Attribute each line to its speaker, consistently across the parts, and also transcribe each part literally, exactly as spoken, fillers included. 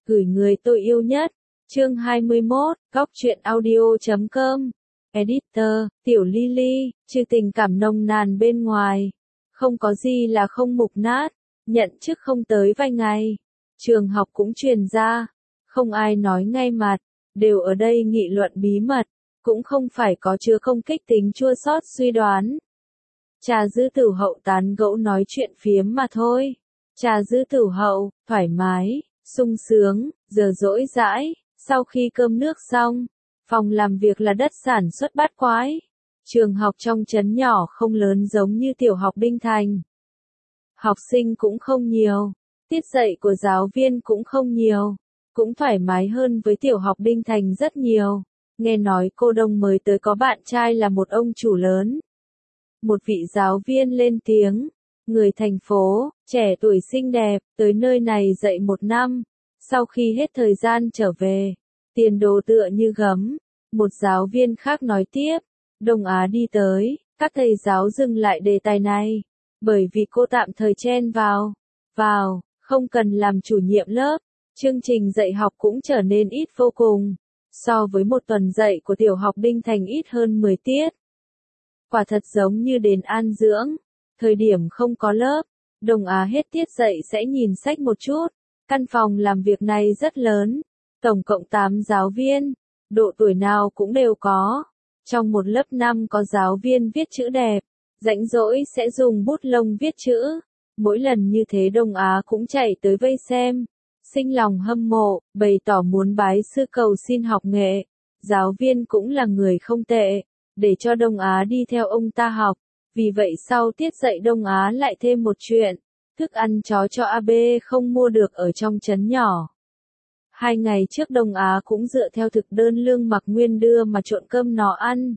Speaker 1: Gửi người tôi yêu nhất. Chương hai mươi mốt, góc truyện audio chấm com. Editor, Tiểu Lily, trừ tình cảm nồng nàn bên ngoài. Không có gì là không mục nát. Nhận chức không tới vài ngày. Trường học cũng truyền ra. Không ai nói ngay mặt. Đều ở đây nghị luận bí mật. Cũng không phải có chứa không kích tính chua xót suy đoán. Trà dư tử hậu tán gẫu nói chuyện phiếm mà thôi. Trà dư tử hậu, thoải mái, sung sướng, giờ rỗi rãi, sau khi cơm nước xong, phòng làm việc là đất sản xuất bát quái. Trường học trong trấn nhỏ không lớn giống như tiểu học Đinh Thành. Học sinh cũng không nhiều, tiết dạy của giáo viên cũng không nhiều, cũng thoải mái hơn với tiểu học Đinh Thành rất nhiều. Nghe nói cô Đông mới tới có bạn trai là một ông chủ lớn. Một vị giáo viên lên tiếng, người thành phố, trẻ tuổi xinh đẹp, tới nơi này dạy một năm, sau khi hết thời gian trở về, tiền đồ tựa như gấm. Một giáo viên khác nói tiếp, Đông Á đi tới, các thầy giáo dừng lại đề tài này, bởi vì cô tạm thời chen vào, vào, không cần làm chủ nhiệm lớp, chương trình dạy học cũng trở nên ít vô cùng, so với một tuần dạy của tiểu học Đinh Thành ít hơn mười tiết. Quả thật giống như đền an dưỡng, thời điểm không có lớp, Đông Á hết tiết dạy sẽ nhìn sách một chút. Căn phòng làm việc này rất lớn, tổng cộng tám giáo viên, độ tuổi nào cũng đều có. Trong một lớp năm có giáo viên viết chữ đẹp, rảnh rỗi sẽ dùng bút lông viết chữ. Mỗi lần như thế Đông Á cũng chạy tới vây xem, sinh lòng hâm mộ, bày tỏ muốn bái sư cầu xin học nghệ. Giáo viên cũng là người không tệ, để cho Đông Á đi theo ông ta học. Vì vậy sau tiết dạy Đông Á lại thêm một chuyện. Thức ăn chó cho a bê không mua được ở trong trấn nhỏ. Hai ngày trước Đông Á cũng dựa theo thực đơn Lương Mặc Nguyên đưa mà trộn cơm nó ăn.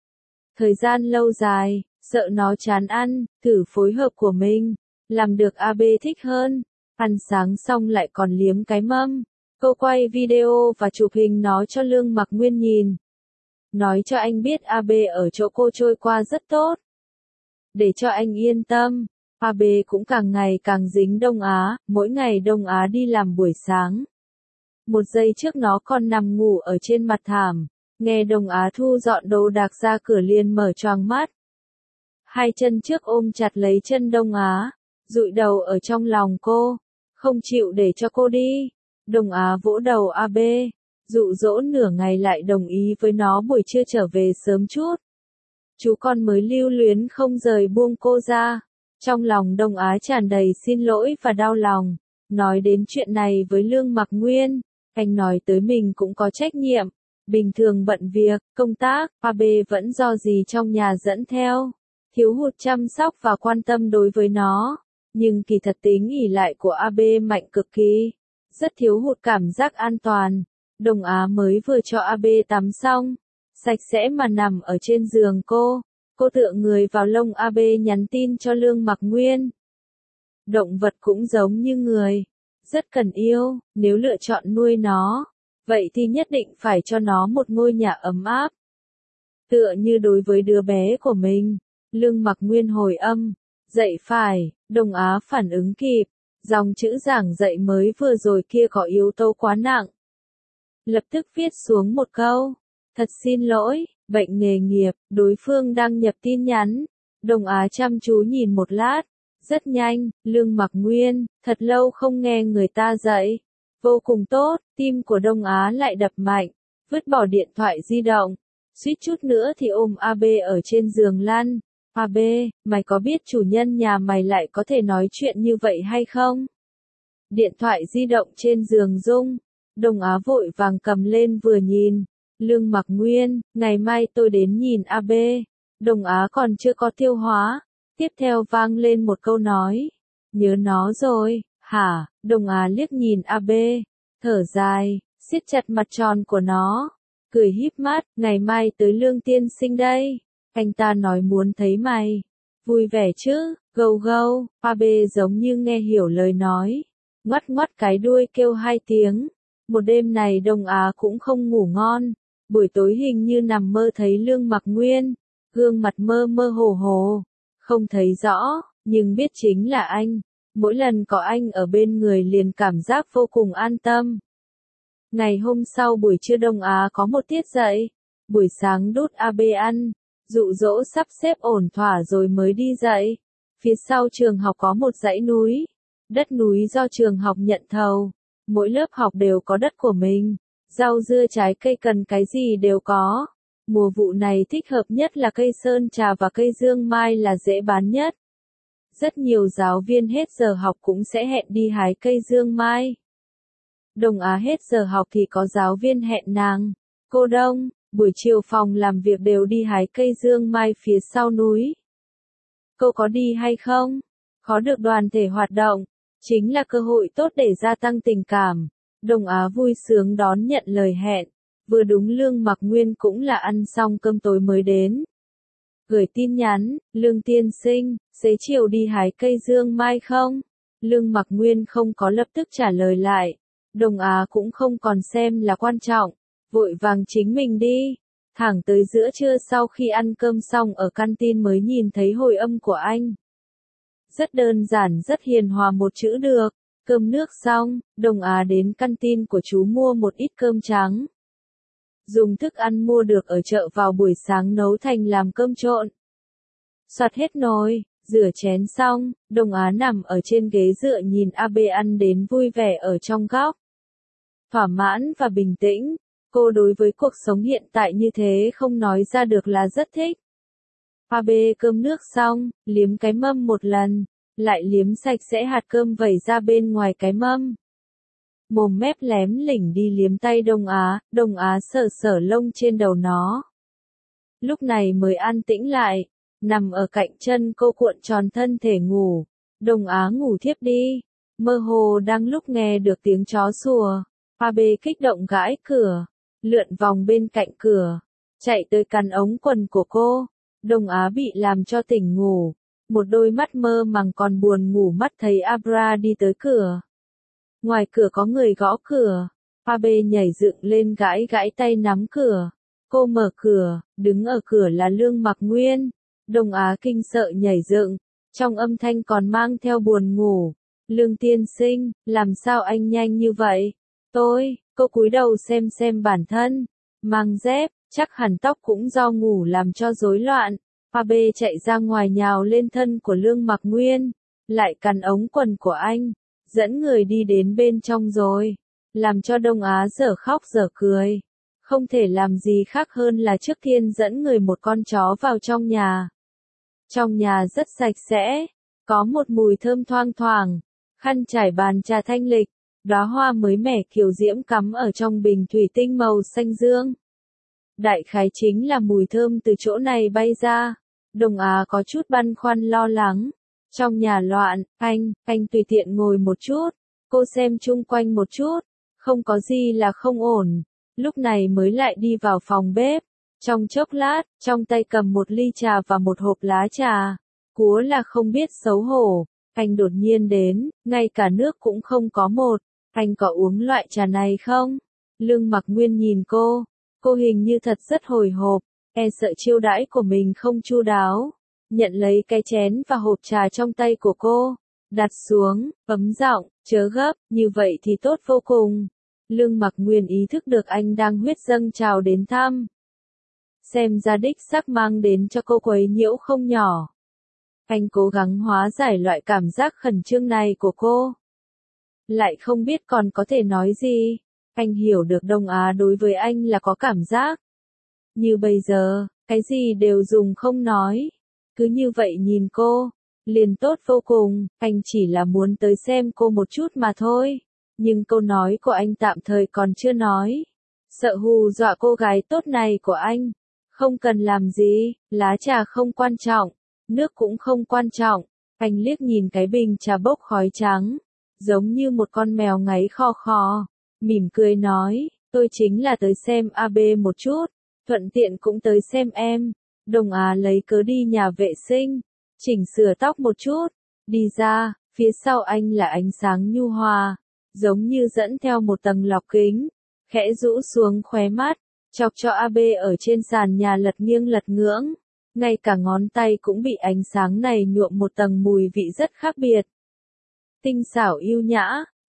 Speaker 1: Thời gian lâu dài, sợ nó chán ăn, thử phối hợp của mình, làm được a bê thích hơn. Ăn sáng xong lại còn liếm cái mâm. Cô quay video và chụp hình nó cho Lương Mặc Nguyên nhìn. Nói cho anh biết a bê ở chỗ cô trôi qua rất tốt. Để cho anh yên tâm. a bê cũng càng ngày càng dính Đông Á, mỗi ngày Đông Á đi làm buổi sáng. Một giây trước nó còn nằm ngủ ở trên mặt thảm, nghe Đông Á thu dọn đồ đạc ra cửa liền mở choàng mắt. Hai chân trước ôm chặt lấy chân Đông Á, dụi đầu ở trong lòng cô, không chịu để cho cô đi. Đông Á vỗ đầu a bê, dụ dỗ nửa ngày lại đồng ý với nó buổi trưa trở về sớm chút. Chú con mới lưu luyến không rời buông cô ra. Trong lòng Đông Á tràn đầy xin lỗi và đau lòng. Nói đến chuyện này với Lương Mặc Nguyên, anh nói tới mình cũng có trách nhiệm. Bình thường bận việc, công tác, a bê vẫn do gì trong nhà dẫn theo. Thiếu hụt chăm sóc và quan tâm đối với nó. Nhưng kỳ thật tính ỷ lại của a bê mạnh cực kỳ. Rất thiếu hụt cảm giác an toàn. Đông Á mới vừa cho a bê tắm xong. Sạch sẽ mà nằm ở trên giường cô. Cô tựa người vào lông a bê nhắn tin cho Lương Mặc Nguyên. Động vật cũng giống như người. Rất cần yêu, nếu lựa chọn nuôi nó. Vậy thì nhất định phải cho nó một ngôi nhà ấm áp. Tựa như đối với đứa bé của mình. Lương Mặc Nguyên hồi âm. Dạy phải, Đông Á phản ứng kịp. Dòng chữ giảng dạy mới vừa rồi kia có yếu tố quá nặng. Lập tức viết xuống một câu. Thật xin lỗi. Bệnh nghề nghiệp, đối phương đăng nhập tin nhắn. Đông Á chăm chú nhìn một lát. Rất nhanh, Lương Mặc Nguyên, thật lâu không nghe người ta dạy. Vô cùng tốt, tim của Đông Á lại đập mạnh. Vứt bỏ điện thoại di động. Suýt chút nữa thì ôm a bê ở trên giường lăn. a bê, mày có biết chủ nhân nhà mày lại có thể nói chuyện như vậy hay không? Điện thoại di động trên giường rung. Đông Á vội vàng cầm lên vừa nhìn. Lương Mặc Nguyên, ngày mai tôi đến nhìn a bê. Đông Á còn chưa có tiêu hóa. Tiếp theo vang lên một câu nói. Nhớ nó rồi, hả? Đông Á liếc nhìn a bê. Thở dài, siết chặt mặt tròn của nó. Cười híp mắt, ngày mai tới Lương tiên sinh đây. Anh ta nói muốn thấy mày. Vui vẻ chứ, gâu gâu. a bê giống như nghe hiểu lời nói. Ngoắt ngoắt cái đuôi kêu hai tiếng. Một đêm này Đông Á cũng không ngủ ngon. Buổi tối hình như nằm mơ thấy Lương Mặc Nguyên, gương mặt mơ mơ hồ hồ, không thấy rõ, nhưng biết chính là anh. Mỗi lần có anh ở bên người liền cảm giác vô cùng an tâm. Ngày hôm sau buổi trưa Đông Á có một tiết dạy. Buổi sáng đút a bê ăn, dụ dỗ sắp xếp ổn thỏa rồi mới đi dạy. Phía sau trường học có một dãy núi. Đất núi do trường học nhận thầu. Mỗi lớp học đều có đất của mình. Rau dưa trái cây cần cái gì đều có. Mùa vụ này thích hợp nhất là cây sơn trà và cây dương mai là dễ bán nhất. Rất nhiều giáo viên hết giờ học cũng sẽ hẹn đi hái cây dương mai. Đồng Á hết giờ học thì có giáo viên hẹn nàng. Cô Đông, buổi chiều phòng làm việc đều đi hái cây dương mai phía sau núi. Cô có đi hay không? Có được đoàn thể hoạt động, chính là cơ hội tốt để gia tăng tình cảm. Đồng Á vui sướng đón nhận lời hẹn. Vừa đúng Lương Mặc Nguyên cũng là ăn xong cơm tối mới đến. Gửi tin nhắn, Lương tiên sinh, xế chiều đi hái cây dương mai không? Lương Mặc Nguyên không có lập tức trả lời lại. Đồng Á cũng không còn xem là quan trọng. Vội vàng chính mình đi. Thẳng tới giữa trưa sau khi ăn cơm xong ở canteen mới nhìn thấy hồi âm của anh. Rất đơn giản rất hiền hòa một chữ được. Cơm nước xong, Đồng Á đến canteen của chú mua một ít cơm trắng. Dùng thức ăn mua được ở chợ vào buổi sáng nấu thành làm cơm trộn. Soạt hết nồi, rửa chén xong, Đồng Á nằm ở trên ghế dựa nhìn a bê ăn đến vui vẻ ở trong góc. Thỏa mãn và bình tĩnh, cô đối với cuộc sống hiện tại như thế không nói ra được là rất thích. a bê cơm nước xong, liếm cái mâm một lần, lại liếm sạch sẽ hạt cơm vẩy ra bên ngoài cái mâm. Mồm mép lém lỉnh đi liếm tay Đông Á, Đông Á sờ sờ lông trên đầu nó. Lúc này mới an tĩnh lại, nằm ở cạnh chân cô cuộn tròn thân thể ngủ. Đông Á ngủ thiếp đi, mơ hồ đang lúc nghe được tiếng chó sủa. a bê kích động gãi cửa, lượn vòng bên cạnh cửa, chạy tới cắn ống quần của cô. Đông Á bị làm cho tỉnh ngủ, một đôi mắt mơ màng còn buồn ngủ mắt thấy Abra đi tới cửa. Ngoài cửa có người gõ cửa, a bê nhảy dựng lên gãi gãi tay nắm cửa. Cô mở cửa, đứng ở cửa là Lương Mặc Nguyên. Đông Á kinh sợ nhảy dựng, trong âm thanh còn mang theo buồn ngủ. Lương tiên sinh, làm sao anh nhanh như vậy? Tôi, cô cúi đầu xem xem bản thân, mang dép, chắc hẳn tóc cũng do ngủ làm cho rối loạn. a bê chạy ra ngoài nhào lên thân của Lương Mặc Nguyên, lại cắn ống quần của anh, dẫn người đi đến bên trong rồi, làm cho Đông Á dở khóc dở cười. Không thể làm gì khác hơn là trước tiên dẫn người một con chó vào trong nhà. Trong nhà rất sạch sẽ, có một mùi thơm thoang thoảng, khăn trải bàn trà thanh lịch, đóa hoa mới mẻ kiều diễm cắm ở trong bình thủy tinh màu xanh dương. Đại khái chính là mùi thơm từ chỗ này bay ra. Đồng Á có chút băn khoăn lo lắng. Trong nhà loạn, anh, anh tùy tiện ngồi một chút. Cô xem chung quanh một chút. Không có gì là không ổn. Lúc này mới lại đi vào phòng bếp. Trong chốc lát, trong tay cầm một ly trà và một hộp lá trà. Cúa là không biết xấu hổ. Anh đột nhiên đến, ngay cả nước cũng không có một. Anh có uống loại trà này không? Lương Mặc Nguyên nhìn cô. Cô hình như thật rất hồi hộp, e sợ chiêu đãi của mình không chu đáo. Nhận lấy cái chén và hộp trà trong tay của cô. Đặt xuống, ấm giọng, chớ gấp, như vậy thì tốt vô cùng. Lương Mặc Nguyên ý thức được anh đang huyết dâng trào đến thăm. Xem ra đích xác mang đến cho cô quấy nhiễu không nhỏ. Anh cố gắng hóa giải loại cảm giác khẩn trương này của cô. Lại không biết còn có thể nói gì. Anh hiểu được Đông Á đối với anh là có cảm giác. Như bây giờ, cái gì đều dùng không nói. Cứ như vậy nhìn cô, liền tốt vô cùng, anh chỉ là muốn tới xem cô một chút mà thôi. Nhưng câu nói của anh tạm thời còn chưa nói. Sợ hù dọa cô gái tốt này của anh. Không cần làm gì, lá trà không quan trọng, nước cũng không quan trọng. Anh liếc nhìn cái bình trà bốc khói trắng, giống như một con mèo ngáy khò khò. Mỉm cười nói, tôi chính là tới xem a bê một chút, thuận tiện cũng tới xem em. Đồng Á lấy cớ đi nhà vệ sinh, chỉnh sửa tóc một chút, đi ra, phía sau anh là ánh sáng nhu hòa, giống như dẫn theo một tầng lọc kính, khẽ rũ xuống khóe mắt, chọc cho a bê ở trên sàn nhà lật nghiêng lật ngưỡng, ngay cả ngón tay cũng bị ánh sáng này nhuộm một tầng mùi vị rất khác biệt. Tinh xảo yêu nhã,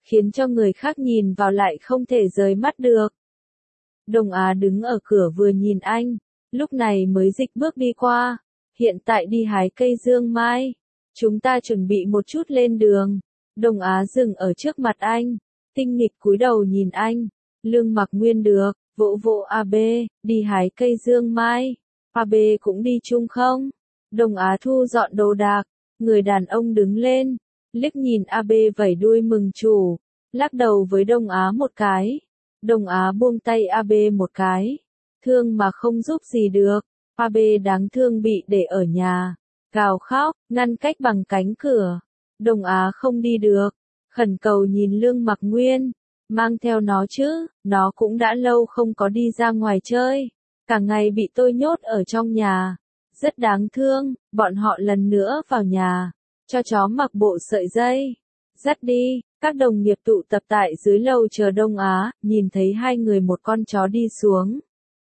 Speaker 1: khiến cho người khác nhìn vào lại không thể rời mắt được. Đồng Á đứng ở cửa vừa nhìn anh, lúc này mới dịch bước đi qua, hiện tại đi hái cây dương mai, chúng ta chuẩn bị một chút lên đường. Đồng Á dừng ở trước mặt anh, tinh nghịch cúi đầu nhìn anh, Lương Mặc Nguyên được, vỗ vỗ a bê, đi hái cây dương mai, a bê cũng đi chung không? Đồng Á thu dọn đồ đạc, người đàn ông đứng lên, liếc nhìn a bê vẩy đuôi mừng chủ, lắc đầu với Đồng Á một cái. Đồng Á buông tay a bê một cái, thương mà không giúp gì được, a bê đáng thương bị để ở nhà, gào khóc, ngăn cách bằng cánh cửa. Đồng Á không đi được, khẩn cầu nhìn Lương Mặc Nguyên, mang theo nó chứ, nó cũng đã lâu không có đi ra ngoài chơi, cả ngày bị tôi nhốt ở trong nhà, rất đáng thương. Bọn họ lần nữa vào nhà, cho chó mặc bộ sợi dây, dắt đi. Các đồng nghiệp tụ tập tại dưới lầu chờ Đông Á, nhìn thấy hai người một con chó đi xuống,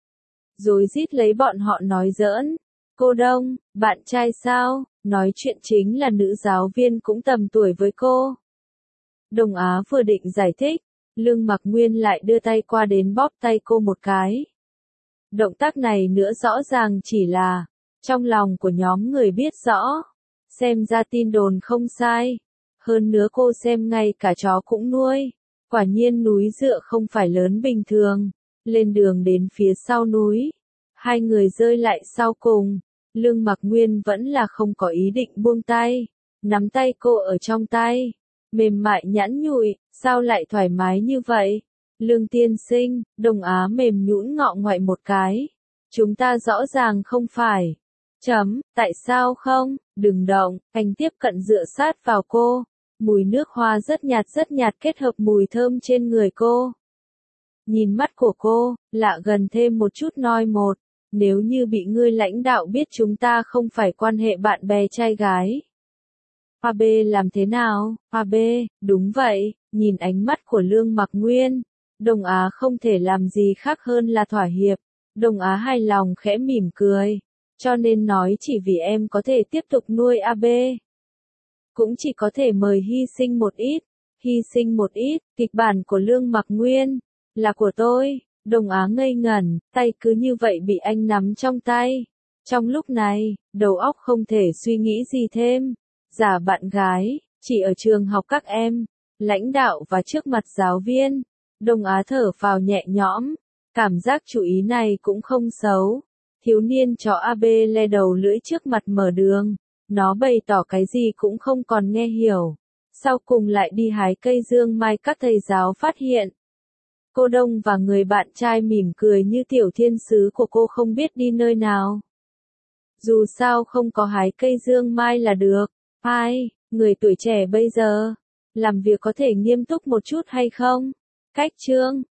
Speaker 1: rồi rít lấy bọn họ nói giỡn. Cô Đông, bạn trai sao? Nói chuyện chính là nữ giáo viên cũng tầm tuổi với cô. Đồng Á vừa định giải thích, Lương Mặc Nguyên lại đưa tay qua đến bóp tay cô một cái. Động tác này nữa rõ ràng chỉ là, trong lòng của nhóm người biết rõ, xem ra tin đồn không sai. Hơn nữa cô xem ngay cả chó cũng nuôi. Quả nhiên núi dựa không phải lớn bình thường. Lên đường đến phía sau núi, hai người rơi lại sau cùng. Lương Mặc Nguyên vẫn là không có ý định buông tay, nắm tay cô ở trong tay, mềm mại nhẵn nhụi, sao lại thoải mái như vậy? Lương tiên sinh, Đồng Á mềm nhũn ngọ ngoại một cái. Chúng ta rõ ràng không phải. Chấm, tại sao không? Đừng động. Anh tiếp cận dựa sát vào cô. Mùi nước hoa rất nhạt rất nhạt kết hợp mùi thơm trên người cô. Nhìn mắt của cô, lạ gần thêm một chút noi một. Nếu như bị ngươi lãnh đạo biết chúng ta không phải quan hệ bạn bè trai gái. a bê làm thế nào? a bê, đúng vậy, nhìn ánh mắt của Lương Mặc Nguyên. Đồng Á không thể làm gì khác hơn là thỏa hiệp. Đồng Á hài lòng khẽ mỉm cười. Cho nên nói chỉ vì em có thể tiếp tục nuôi a bê. Cũng chỉ có thể mời hy sinh một ít. Hy sinh một ít, kịch bản của Lương Mặc Nguyên. Là của tôi. Đồng Á ngây ngẩn, tay cứ như vậy bị anh nắm trong tay. Trong lúc này, đầu óc không thể suy nghĩ gì thêm. Giả bạn gái, chỉ ở trường học các em, lãnh đạo và trước mặt giáo viên. Đồng Á thở phào nhẹ nhõm. Cảm giác chú ý này cũng không xấu. Thiếu niên chó a bê le đầu lưỡi trước mặt mở đường. Nó bày tỏ cái gì cũng không còn nghe hiểu. Sau cùng lại đi hái cây dương mai các thầy giáo phát hiện. Cô Đông và người bạn trai mỉm cười như tiểu thiên sứ của cô không biết đi nơi nào. Dù sao không có hái cây dương mai là được. Ai, người tuổi trẻ bây giờ, làm việc có thể nghiêm túc một chút hay không? Cách chương